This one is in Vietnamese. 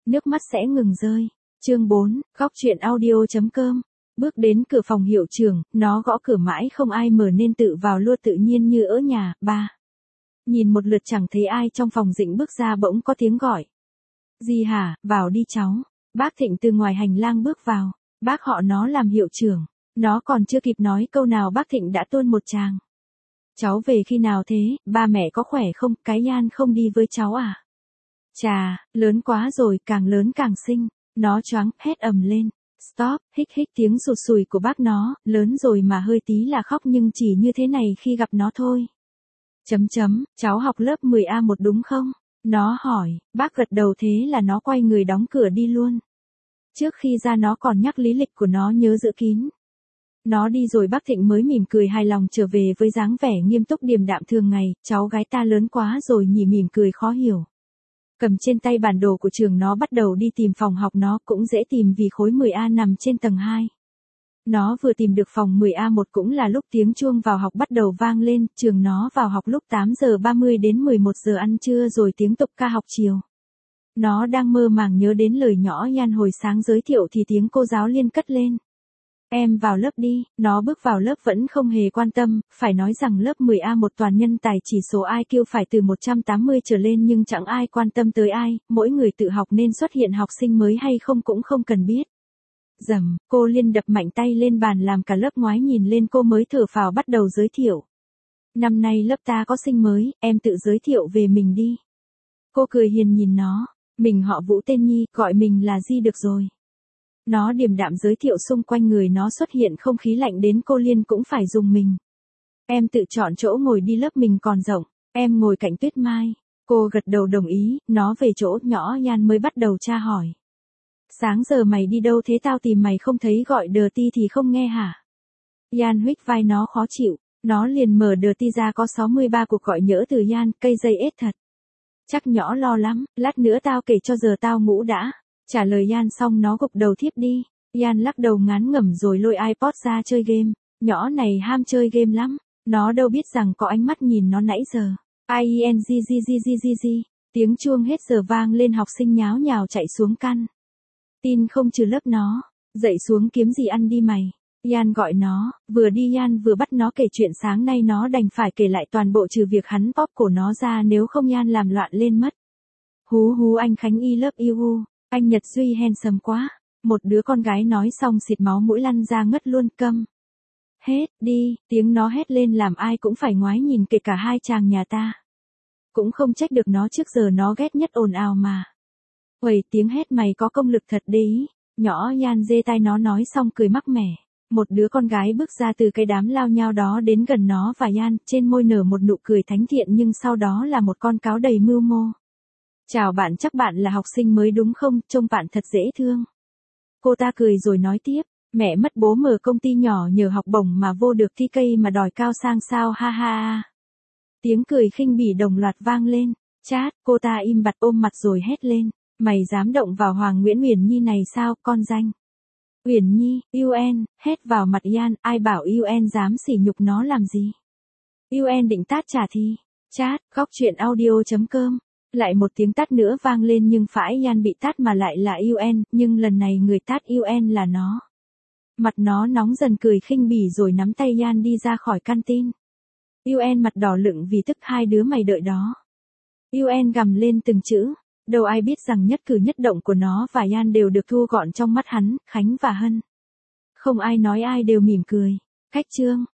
nước mắt sẽ ngừng rơi. Chương 4, góc truyện audio.com. Bước đến cửa phòng hiệu trưởng, nó gõ cửa mãi không ai mở nên tự vào luôn tự nhiên như ở nhà. Ba. Nhìn một lượt chẳng thấy ai trong phòng, Dĩnh bước ra bỗng có tiếng gọi. Gì hả, vào đi cháu. Bác Thịnh từ ngoài hành lang bước vào. Bác họ nó làm hiệu trưởng. Nó còn chưa kịp nói câu nào bác Thịnh đã tuôn một tràng. Cháu về khi nào thế, ba mẹ có khỏe không, cái Nhan không đi với cháu à? Chà, lớn quá rồi, càng lớn càng xinh. Nó choáng, hét ầm lên. Stop, hích hích tiếng sụt sùi của bác nó, lớn rồi mà hơi tí là khóc nhưng chỉ như thế này khi gặp nó thôi. Cháu học lớp 10A1 đúng không? Nó hỏi, bác gật đầu thế là nó quay người đóng cửa đi luôn. Trước khi ra nó còn nhắc lý lịch của nó nhớ giữ kín. Nó đi rồi bác Thịnh mới mỉm cười hài lòng trở về với dáng vẻ nghiêm túc điềm đạm thường ngày, cháu gái ta lớn quá rồi nhỉ, mỉm cười khó hiểu. Cầm trên tay bản đồ của trường nó bắt đầu đi tìm phòng học, nó cũng dễ tìm vì khối 10A nằm trên tầng 2. Nó vừa tìm được phòng 10A1 cũng là lúc tiếng chuông vào học bắt đầu vang lên, trường nó vào học lúc 8 giờ 30 đến 11 giờ ăn trưa rồi tiếng tục ca học chiều. Nó đang mơ màng nhớ đến lời nhỏ Nhan hồi sáng giới thiệu thì tiếng cô giáo Liên cất lên. Em vào lớp đi. Nó bước vào lớp vẫn không hề quan tâm, phải nói rằng lớp 10A1 toàn nhân tài chỉ số IQ phải từ 180 trở lên nhưng chẳng ai quan tâm tới ai, mỗi người tự học nên xuất hiện học sinh mới hay không cũng không cần biết. Dầm, cô Liên đập mạnh tay lên bàn làm cả lớp ngoái nhìn lên, cô mới thở phào bắt đầu giới thiệu. Năm nay lớp ta có sinh mới, em tự giới thiệu về mình đi. Cô cười hiền nhìn nó, mình họ Vũ tên Nhi, gọi mình là Di được rồi. Nó điềm đạm giới thiệu, xung quanh người nó xuất hiện không khí lạnh đến cô Liên cũng phải dùng mình. Em tự chọn chỗ ngồi đi, lớp mình còn rộng, em ngồi cạnh Tuyết Mai. Cô gật đầu đồng ý, nó về chỗ nhỏ Nhan mới bắt đầu tra hỏi. Sáng giờ mày đi đâu thế, tao tìm mày không thấy, gọi đờ ti thì không nghe hả? Nhan huých vai nó khó chịu, nó liền mở đờ ti ra, có 63 cuộc gọi nhỡ từ Nhan, cây dây ết thật. Chắc nhỏ lo lắm, lát nữa tao kể cho, giờ tao ngủ đã. Trả lời Nhan xong nó gục đầu thiếp đi. Nhan lắc đầu ngán ngẩm rồi lôi iPod ra chơi game. Nhỏ này ham chơi game lắm. Nó đâu biết rằng có ánh mắt nhìn nó nãy giờ. INGGGGGG. Tiếng chuông hết giờ vang lên, học sinh nháo nhào chạy xuống căn. Tin không trừ lớp nó. Dậy xuống kiếm gì ăn đi mày. Nhan gọi nó, vừa đi Nhan vừa bắt nó kể chuyện sáng nay, nó đành phải kể lại toàn bộ trừ việc hắn bóp cổ nó ra, nếu không Nhan làm loạn lên mất. Hú hú, anh Khánh y lớp yêu. Anh Nhật Duy handsome quá. Một đứa con gái nói xong xịt máu mũi lăn ra ngất luôn. Câm hết đi, tiếng nó hét lên làm ai cũng phải ngoái nhìn, kể cả hai chàng nhà ta. Cũng không trách được nó, trước giờ nó ghét nhất ồn ào mà. Uầy, tiếng hét mày có công lực thật đấy. Nhỏ Nhan dê tai nó nói xong cười mắc mẻ. Một đứa con gái bước ra từ cái đám lao nhao đó đến gần nó và Nhan, trên môi nở một nụ cười thánh thiện nhưng sau đó là một con cáo đầy mưu mô. Chào bạn, chắc bạn là học sinh mới đúng không, trông bạn thật dễ thương. Cô ta cười rồi nói tiếp, mẹ mất bố mở công ty nhỏ nhờ học bổng mà vô được thi cây mà đòi cao sang sao, ha ha. Tiếng cười khinh bỉ đồng loạt vang lên. Chát, cô ta im bặt ôm mặt rồi hét lên, mày dám động vào Hoàng Nguyễn Uyển Nhi này sao, con danh. Uyển Nhi, UN, hét vào mặt Nhan, ai bảo UN dám sỉ nhục nó làm gì. UN định tát trả thì. Chát, góc truyện audio.com. Lại một tiếng tát nữa vang lên nhưng phải Nhan bị tát mà lại là UN, nhưng lần này người tát UN là nó. Mặt nó nóng dần, cười khinh bỉ rồi nắm tay Nhan đi ra khỏi canteen. UN mặt đỏ lựng vì tức, hai đứa mày đợi đó. UN gầm lên từng chữ, đâu ai biết rằng nhất cử nhất động của nó và Nhan đều được thu gọn trong mắt hắn, Khánh và Hân. Không ai nói ai, đều mỉm cười. Cách chương.